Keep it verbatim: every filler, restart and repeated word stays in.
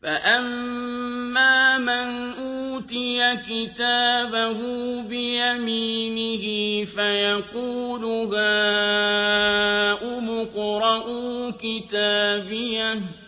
فأما من أوتي كتابه بيمينه فيقول هاؤم اقرءوا كتابيه